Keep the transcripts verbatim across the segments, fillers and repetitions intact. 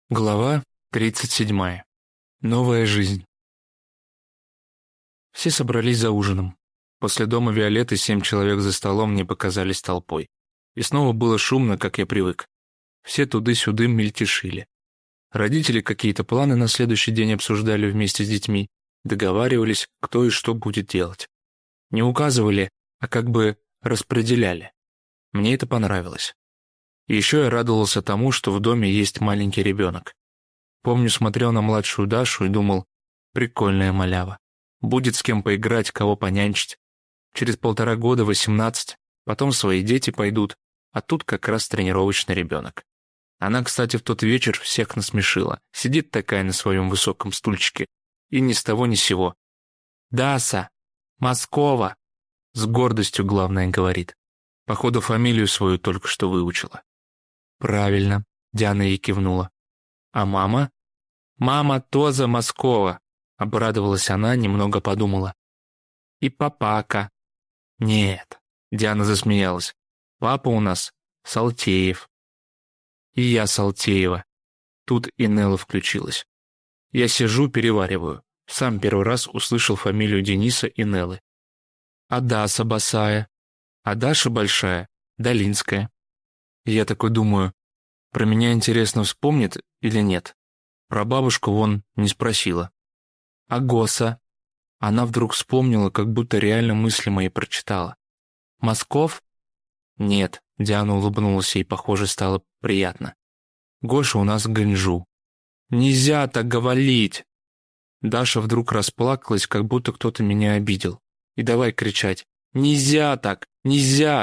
Глава тридцать седьмая. Новая жизнь. Все собрались за ужином. После дома Виолетты семь человек за столом мне показались толпой. И снова было шумно, как я привык. Все туды-сюды мельтешили. Родители какие-то планы на следующий день обсуждали вместе с детьми, договаривались, кто и что будет делать. Не указывали, а как бы распределяли. Мне это понравилось. И еще я радовался тому, что в доме есть маленький ребенок. Помню, смотрел на младшую Дашу и думал, прикольная малява. Будет с кем поиграть, кого понянчить. Через полтора года восемнадцать, потом свои дети пойдут, а тут как раз тренировочный ребенок. Она, кстати, в тот вечер всех насмешила. Сидит такая на своем высоком стульчике и ни с того ни сего. «Даса! Москова!» С гордостью, главное, говорит. Походу, фамилию свою только что выучила. «Правильно», — Диана ей кивнула. «А мама?» «Мама Тоза Москова», — обрадовалась она, немного подумала. «И папака». «Нет», — Диана засмеялась. «Папа у нас Салтеев». «И я Салтеева». Тут и Нелла включилась. Я сижу, перевариваю. Сам первый раз услышал фамилию Дениса и Неллы. «А Даса Басая?» «А Даша Большая, Долинская». Я такой думаю, про меня интересно, вспомнит или нет. Про бабушку вон не спросила. А Госа? Она вдруг вспомнила, как будто реально мысли мои прочитала. Москов? Нет, Диана улыбнулась, ей, похоже, стало приятно. Гоша у нас Ганжу. Нельзя так говорить. Даша вдруг расплакалась, как будто кто-то меня обидел. И давай кричать. Нельзя так, нельзя.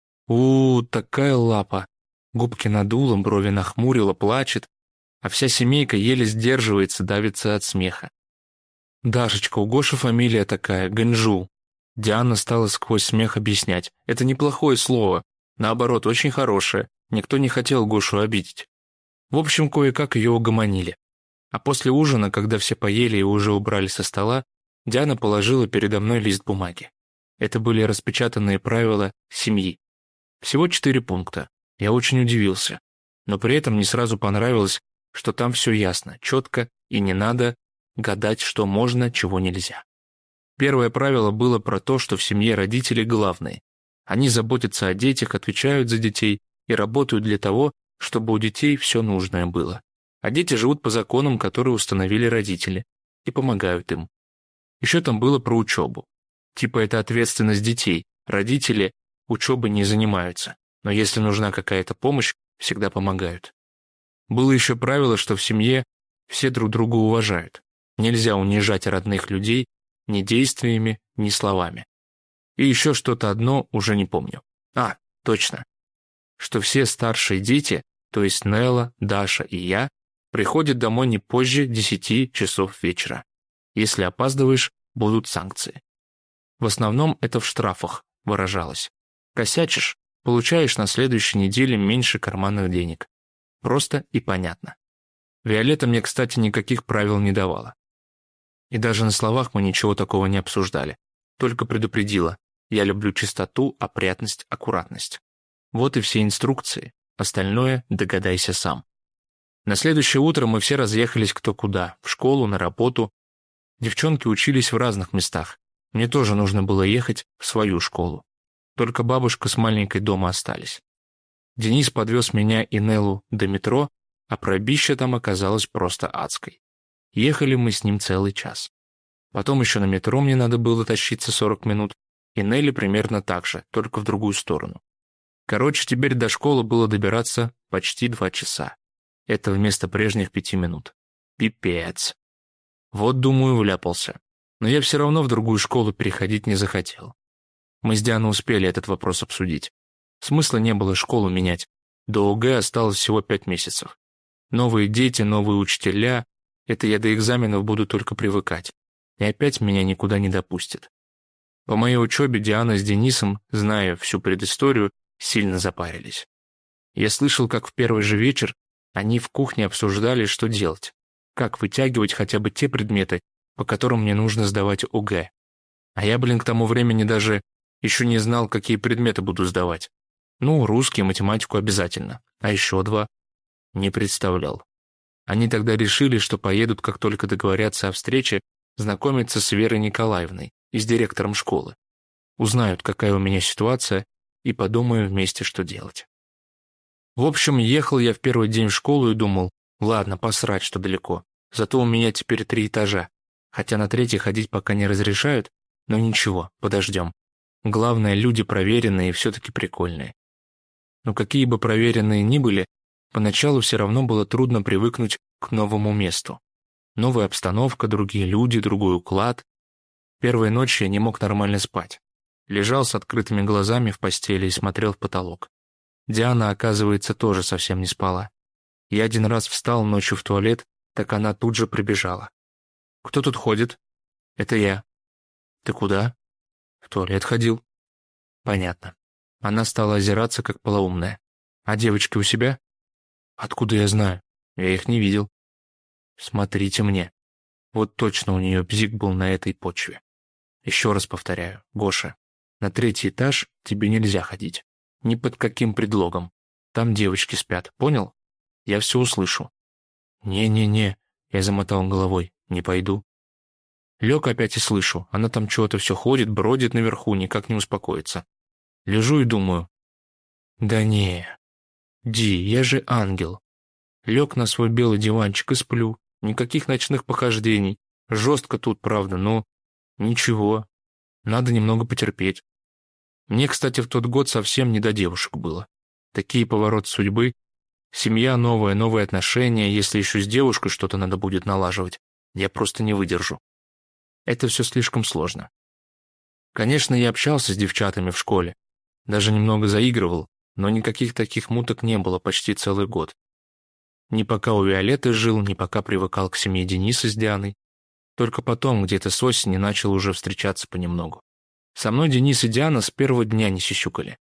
У, такая лапа. Губки надула, брови нахмурила, плачет, а вся семейка еле сдерживается, давится от смеха. «Дашечка, у Гоши фамилия такая, Ганжу». Диана стала сквозь смех объяснять. «Это неплохое слово, наоборот, очень хорошее. Никто не хотел Гошу обидеть». В общем, кое-как ее угомонили. А после ужина, когда все поели и уже убрали со стола, Диана положила передо мной лист бумаги. Это были распечатанные правила семьи. Всего четыре пункта. Я очень удивился. Но при этом не сразу понравилось, что там все ясно, четко и не надо гадать, что можно, чего нельзя. Первое правило было про то, что в семье родители главные. Они заботятся о детях, отвечают за детей и работают для того, чтобы у детей все нужное было. А дети живут по законам, которые установили родители, и помогают им. Еще там было про учебу. Типа это ответственность детей, родители учебой не занимаются, но если нужна какая-то помощь, всегда помогают. Было еще правило, что в семье все друг друга уважают. Нельзя унижать родных людей ни действиями, ни словами. И еще что-то одно, уже не помню. А, точно. Что все старшие дети, то есть Нелла, Даша и я, приходят домой не позже десяти часов вечера. Если опаздываешь, будут санкции. В основном это в штрафах выражалось. Косячишь, получаешь на следующей неделе меньше карманных денег. Просто и понятно. Виолетта мне, кстати, никаких правил не давала. И даже на словах мы ничего такого не обсуждали. Только предупредила. Я люблю чистоту, опрятность, аккуратность. Вот и все инструкции. Остальное догадайся сам. На следующее утро мы все разъехались кто куда. В школу, на работу. Девчонки учились в разных местах. Мне тоже нужно было ехать в свою школу. Только бабушка с маленькой дома остались. Денис подвез меня и Неллу до метро, а пробища там оказалась просто адской. Ехали мы с ним целый час. Потом еще на метро мне надо было тащиться сорок минут, и Нелле примерно так же, только в другую сторону. Короче, теперь до школы было добираться почти два часа. Это вместо прежних пяти минут. Пипец. Вот, думаю, вляпался. Но я все равно в другую школу переходить не захотел. Мы с Дианой успели этот вопрос обсудить. Смысла не было школу менять. До ОГЭ осталось всего пять месяцев. Новые дети, новые учителя. Это я до экзаменов буду только привыкать. И опять меня никуда не допустят. По моей учебе Диана с Денисом, зная всю предысторию, сильно запарились. Я слышал, как в первый же вечер они в кухне обсуждали, что делать. Как вытягивать хотя бы те предметы, по которым мне нужно сдавать ОГЭ. А я, блин, к тому времени даже еще не знал, какие предметы буду сдавать. Ну, русский, математику обязательно. А еще два? Не представлял. Они тогда решили, что поедут, как только договорятся о встрече, знакомиться с Верой Николаевной и с директором школы. Узнают, какая у меня ситуация, и подумаем вместе, что делать. В общем, ехал я в первый день в школу и думал, ладно, посрать, что далеко. Зато у меня теперь три этажа. Хотя на третий ходить пока не разрешают, но ничего, подождем. Главное, люди проверенные и все-таки прикольные. Но какие бы проверенные ни были, поначалу все равно было трудно привыкнуть к новому месту. Новая обстановка, другие люди, другой уклад. Первой ночью я не мог нормально спать. Лежал с открытыми глазами в постели и смотрел в потолок. Диана, оказывается, тоже совсем не спала. Я один раз встал ночью в туалет, так она тут же прибежала. «Кто тут ходит?» «Это я». «Ты куда?» «В туалет ходил». «Понятно». Она стала озираться, как полоумная. «А девочки у себя?» «Откуда я знаю? Я их не видел». «Смотрите мне. Вот точно у нее бзик был на этой почве. Еще раз повторяю, Гоша, на третий этаж тебе нельзя ходить. Ни под каким предлогом. Там девочки спят, понял? Я все услышу». «Не-не-не», — я замотал головой, — «не пойду». Лег опять и слышу, она там чего-то все ходит, бродит наверху, никак не успокоится. Лежу и думаю, да не, Ди, я же ангел. Лег на свой белый диванчик и сплю, никаких ночных похождений. Жестко тут, правда, но ничего, надо немного потерпеть. Мне, кстати, в тот год совсем не до девушек было. Такие повороты судьбы. Семья новая, новые отношения, если еще с девушкой что-то надо будет налаживать, я просто не выдержу. Это все слишком сложно. Конечно, я общался с девчатами в школе, даже немного заигрывал, но никаких таких муток не было почти целый год. Ни пока у Виолетты жил, ни пока привыкал к семье Дениса с Дианой. Только потом, где-то с осени, начал уже встречаться понемногу. Со мной Денис и Диана с первого дня не сисюкали.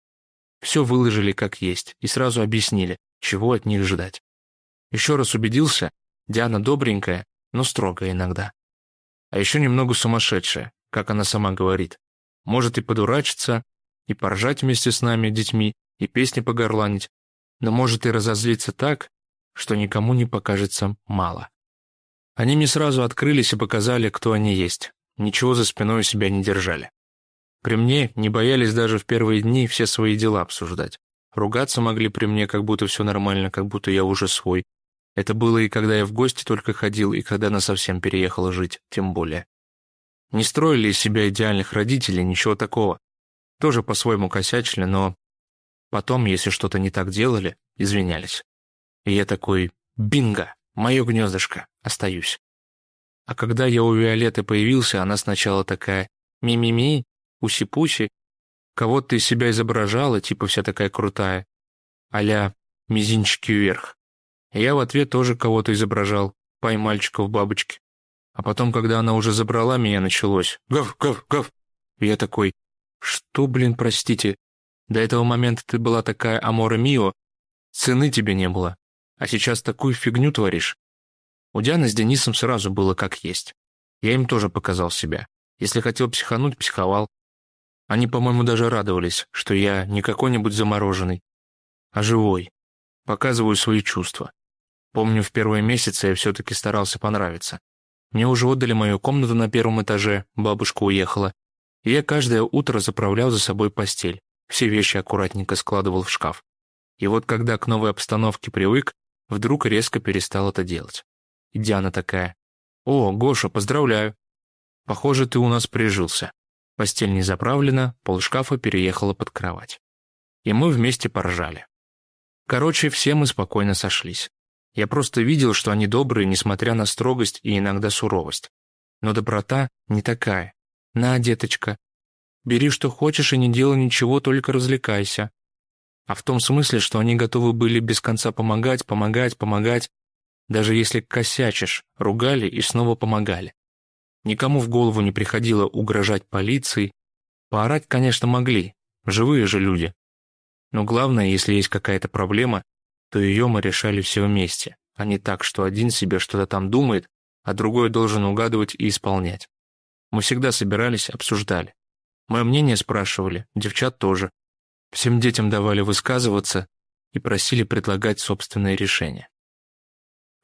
Все выложили как есть и сразу объяснили, чего от них ждать. Еще раз убедился, Диана добренькая, но строгая иногда. А еще немного сумасшедшая, как она сама говорит. Может и подурачиться, и поржать вместе с нами, детьми, и песни погорланить, но может и разозлиться так, что никому не покажется мало. Они мне сразу открылись и показали, кто они есть. Ничего за спиной у себя не держали. При мне не боялись даже в первые дни все свои дела обсуждать. Ругаться могли при мне, как будто все нормально, как будто я уже свой. Это было и когда я в гости только ходил, и когда она совсем переехала жить, тем более. Не строили из себя идеальных родителей, ничего такого. Тоже по-своему косячили, но потом, если что-то не так делали, извинялись. И я такой, бинго, мое гнездышко, остаюсь. А когда я у Виолетты появился, она сначала такая, ми-ми-ми, уси-пуси, кого-то из себя изображала, типа вся такая крутая, а-ля мизинчики вверх. И я в ответ тоже кого-то изображал, пай-мальчика в бабочке. А потом, когда она уже забрала меня, началось «Гав, гав, гав!» И я такой «Что, блин, простите? До этого момента ты была такая амора мио, цены тебе не было, а сейчас такую фигню творишь». У Дианы с Денисом сразу было как есть. Я им тоже показал себя. Если хотел психануть, психовал. Они, по-моему, даже радовались, что я не какой-нибудь замороженный, а живой. Показываю свои чувства. Помню, в первые месяцы я все-таки старался понравиться. Мне уже отдали мою комнату на первом этаже, бабушка уехала. И я каждое утро заправлял за собой постель, все вещи аккуратненько складывал в шкаф. И вот когда к новой обстановке привык, вдруг резко перестал это делать. И Диана такая: «О, Гоша, поздравляю. Похоже, ты у нас прижился». Постель не заправлена, полшкафа переехала под кровать. И мы вместе поржали. Короче, все мы спокойно сошлись. Я просто видел, что они добрые, несмотря на строгость и иногда суровость. Но доброта не такая. На, деточка, бери что хочешь и не делай ничего, только развлекайся. А в том смысле, что они готовы были без конца помогать, помогать, помогать. Даже если косячишь, ругали и снова помогали. Никому в голову не приходило угрожать полиции. Поорать, конечно, могли, живые же люди. Но главное, если есть какая-то проблема, то ее мы решали все вместе, а не так, что один себе что-то там думает, а другой должен угадывать и исполнять. Мы всегда собирались, обсуждали. Мое мнение спрашивали, девчат тоже. Всем детям давали высказываться и просили предлагать собственные решения.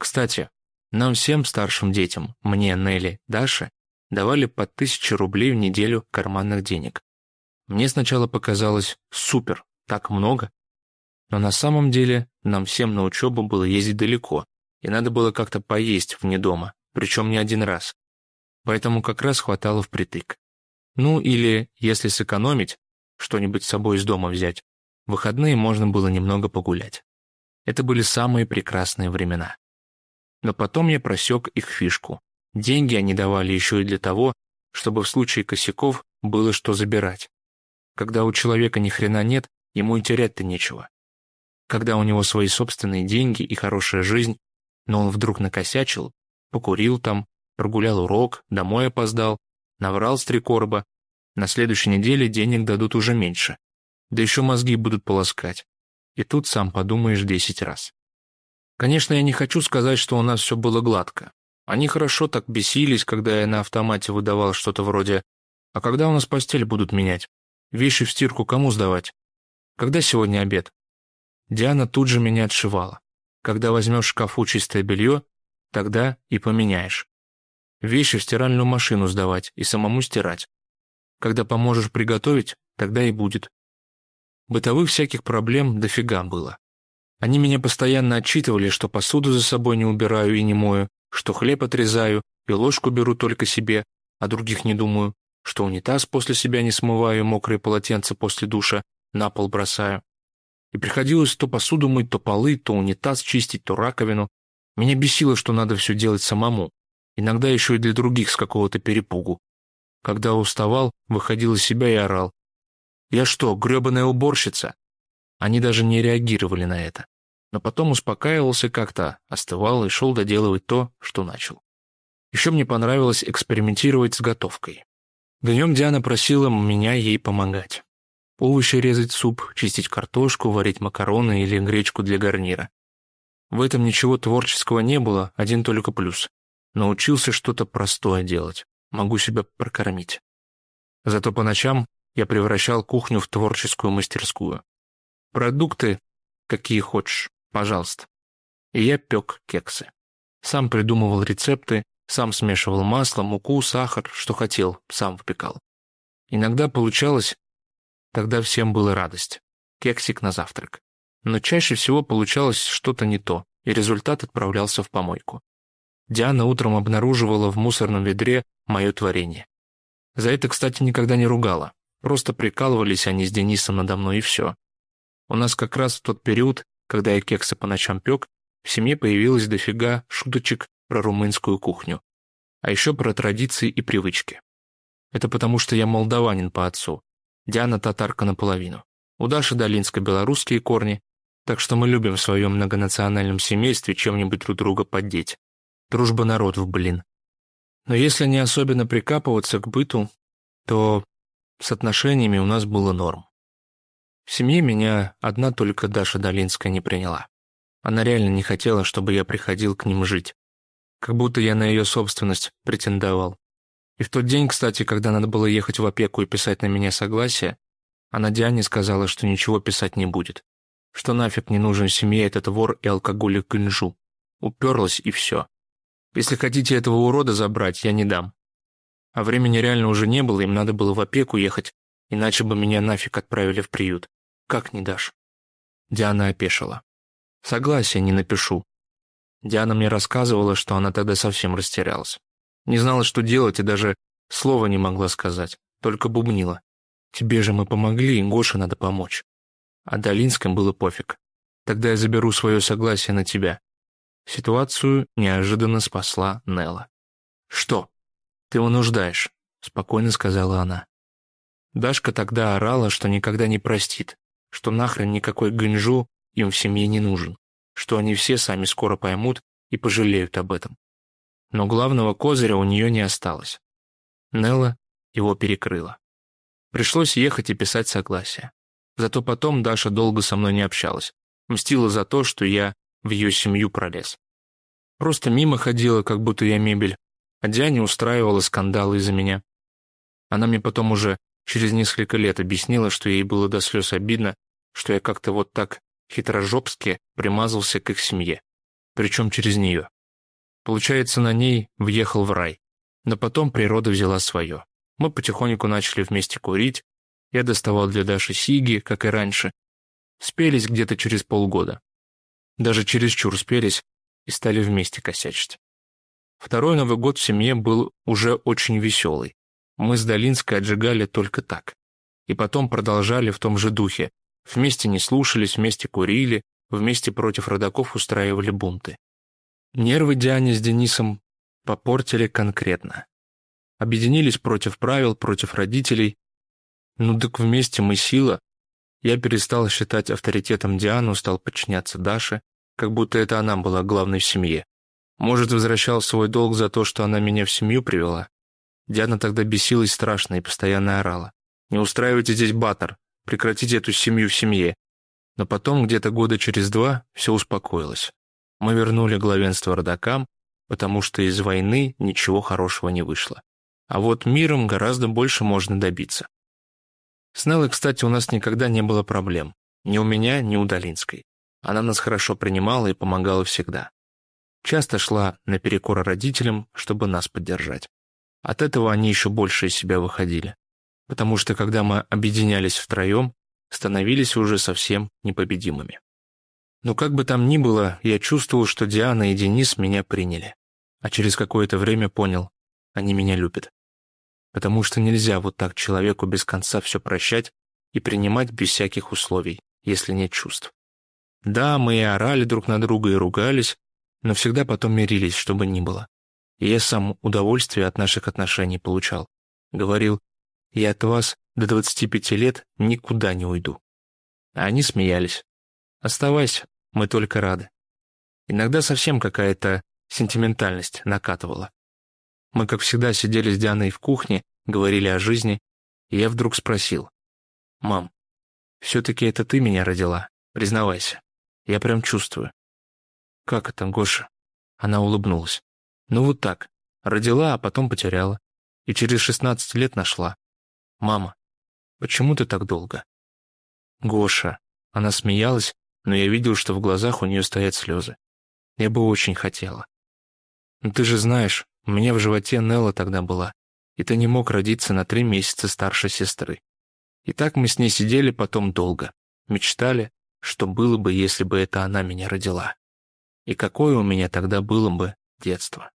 Кстати, нам всем старшим детям, мне, Нелли, Даше, давали по тысяче рублей в неделю карманных денег. Мне сначала показалось супер, так много. Но на самом деле нам всем на учебу было ездить далеко, и надо было как-то поесть вне дома, причем не один раз. Поэтому как раз хватало впритык. Ну или, если сэкономить, что-нибудь с собой из дома взять, в выходные можно было немного погулять. Это были самые прекрасные времена. Но потом я просек их фишку. Деньги они давали еще и для того, чтобы в случае косяков было что забирать. Когда у человека ни хрена нет, ему и терять-то нечего. Когда у него свои собственные деньги и хорошая жизнь, но он вдруг накосячил, покурил там, прогулял урок, домой опоздал, наврал с три короба, на следующей неделе денег дадут уже меньше. Да еще мозги будут полоскать. И тут сам подумаешь десять раз. Конечно, я не хочу сказать, что у нас все было гладко. Они хорошо так бесились, когда я на автомате выдавал что-то вроде «А когда у нас постель будут менять? Вещи в стирку кому сдавать? Когда сегодня обед?» Диана тут же меня отшивала. Когда возьмешь в шкафу чистое белье, тогда и поменяешь. Вещи в стиральную машину сдавать и самому стирать. Когда поможешь приготовить, тогда и будет. Бытовых всяких проблем дофига было. Они меня постоянно отчитывали, что посуду за собой не убираю и не мою, что хлеб отрезаю и ложку беру только себе, а других не думаю, что унитаз после себя не смываю, мокрые полотенца после душа на пол бросаю. И приходилось то посуду мыть, то полы, то унитаз чистить, то раковину. Меня бесило, что надо все делать самому, иногда еще и для других с какого-то перепугу. Когда уставал, выходил из себя и орал. «Я что, гребаная уборщица?» Они даже не реагировали на это. Но потом успокаивался как-то, остывал и шел доделывать то, что начал. Еще мне понравилось экспериментировать с готовкой. Днем Диана просила меня ей помогать. Овощи резать в суп, чистить картошку, варить макароны или гречку для гарнира. В этом ничего творческого не было, один только плюс. Научился что-то простое делать, могу себя прокормить. Зато по ночам я превращал кухню в творческую мастерскую. Продукты, какие хочешь, пожалуйста. И я пек кексы. Сам придумывал рецепты, сам смешивал масло, муку, сахар, что хотел, сам выпекал. Иногда получалось, тогда всем была радость. Кексик на завтрак. Но чаще всего получалось что-то не то, и результат отправлялся в помойку. Диана утром обнаруживала в мусорном ведре мое творение. За это, кстати, никогда не ругала. Просто прикалывались они с Денисом надо мной, и все. У нас как раз в тот период, когда я кексы по ночам пек, в семье появилось дофига шуточек про румынскую кухню. А еще про традиции и привычки. Это потому, что я молдаванин по отцу. Диана татарка наполовину. У Даши долинско-белорусские корни, так что мы любим в своем многонациональном семействе чем-нибудь друг друга поддеть. Дружба народов, блин. Но если не особенно прикапываться к быту, то с отношениями у нас было норм. В семье меня одна только Даша Долинская не приняла. Она реально не хотела, чтобы я приходил к ним жить. Как будто я на ее собственность претендовал. И в тот день, кстати, когда надо было ехать в опеку и писать на меня согласие, она Диане сказала, что ничего писать не будет. Что нафиг не нужен семье этот вор и алкоголик Гынжу. Уперлась и все. Если хотите этого урода забрать, я не дам. А времени реально уже не было, им надо было в опеку ехать, иначе бы меня нафиг отправили в приют. Как не дашь? Диана опешила. Согласия не напишу. Диана мне рассказывала, что она тогда совсем растерялась. Не знала, что делать, и даже слова не могла сказать, только бубнила. Тебе же мы помогли, и Гоше надо помочь. А Долинским было пофиг. Тогда я заберу свое согласие на тебя. Ситуацию неожиданно спасла Нелла. «Что? Ты вынуждаешь», — спокойно сказала она. Дашка тогда орала, что никогда не простит, что нахрен никакой Гынжу им в семье не нужен, что они все сами скоро поймут и пожалеют об этом. Но главного козыря у нее не осталось. Нелла его перекрыла. Пришлось ехать и писать согласие. Зато потом Даша долго со мной не общалась, мстила за то, что я в ее семью пролез. Просто мимо ходила, как будто я мебель, а Диане устраивала скандалы из-за меня. Она мне потом уже через несколько лет объяснила, что ей было до слез обидно, что я как-то вот так хитрожопски примазался к их семье, причем через нее. Получается, на ней въехал в рай. Но потом природа взяла свое. Мы потихоньку начали вместе курить. Я доставал для Даши сиги, как и раньше. Спелись где-то через полгода. Даже чересчур спелись и стали вместе косячить. Второй Новый год в семье был уже очень веселый. Мы с Долинской отжигали только так. И потом продолжали в том же духе. Вместе не слушались, вместе курили, вместе против родаков устраивали бунты. Нервы Диане с Денисом попортили конкретно. Объединились против правил, против родителей. Ну так вместе мы сила. Я перестал считать авторитетом Диану, стал подчиняться Даше, как будто это она была главной в семье. Может, возвращал свой долг за то, что она меня в семью привела? Диана тогда бесилась страшно и постоянно орала. «Не устраивайте здесь батор, прекратите эту семью в семье». Но потом, где-то года через два, все успокоилось. Мы вернули главенство родакам, потому что из войны ничего хорошего не вышло. А вот миром гораздо больше можно добиться. С Неллой, кстати, у нас никогда не было проблем. Ни у меня, ни у Долинской. Она нас хорошо принимала и помогала всегда. Часто шла наперекор родителям, чтобы нас поддержать. От этого они еще больше из себя выходили. Потому что, когда мы объединялись втроем, становились уже совсем непобедимыми. Но как бы там ни было, я чувствовал, что Диана и Денис меня приняли. А через какое-то время понял, они меня любят. Потому что нельзя вот так человеку без конца все прощать и принимать без всяких условий, если нет чувств. Да, мы и орали друг на друга и ругались, но всегда потом мирились, что бы ни было. И я сам удовольствие от наших отношений получал. Говорил, я от вас до двадцати пяти лет никуда не уйду. А они смеялись. Оставайся, мы только рады. Иногда совсем какая-то сентиментальность накатывала. Мы, как всегда, сидели с Дианой в кухне, говорили о жизни, и я вдруг спросил. «Мам, все-таки это ты меня родила? Признавайся. Я прям чувствую». «Как это, Гоша?» Она улыбнулась. «Ну вот так. Родила, а потом потеряла. И через шестнадцать лет нашла. Мама, почему ты так долго?» «Гоша». Она смеялась, но я видел, что в глазах у нее стоят слезы. Я бы очень хотела. «Но ты же знаешь, у меня в животе Нелла тогда была, и ты не мог родиться на три месяца старше сестры. И так мы с ней сидели потом долго, мечтали, что было бы, если бы это она меня родила. И какое у меня тогда было бы детство».